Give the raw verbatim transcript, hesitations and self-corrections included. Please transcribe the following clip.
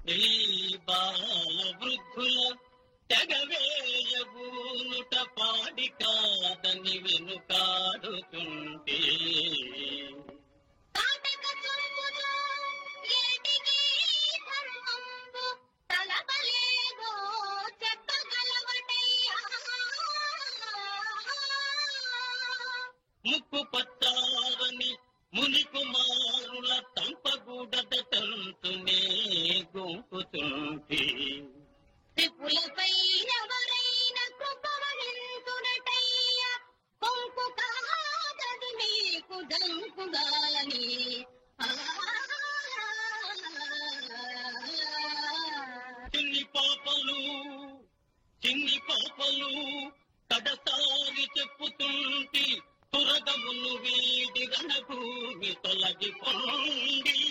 ఈ బాల వృద్ధుల తెగవేయబూనుట పాడి కాదని వెనుకాడుతుంటే ముక్కు పట్టారని ముని కుమారుల తంపగూడద తంతునే గొంపుతుంటే త్రిపులపై ఎవరైన కృపవహించునటయ్య కొంపు కాదది మీకు దంకుగాని చిన్ని పాపలు చిన్ని పాపలు కడసారి చెప్పుతుంటి తురగమును వీడి రణభూమి తొలగిపోండి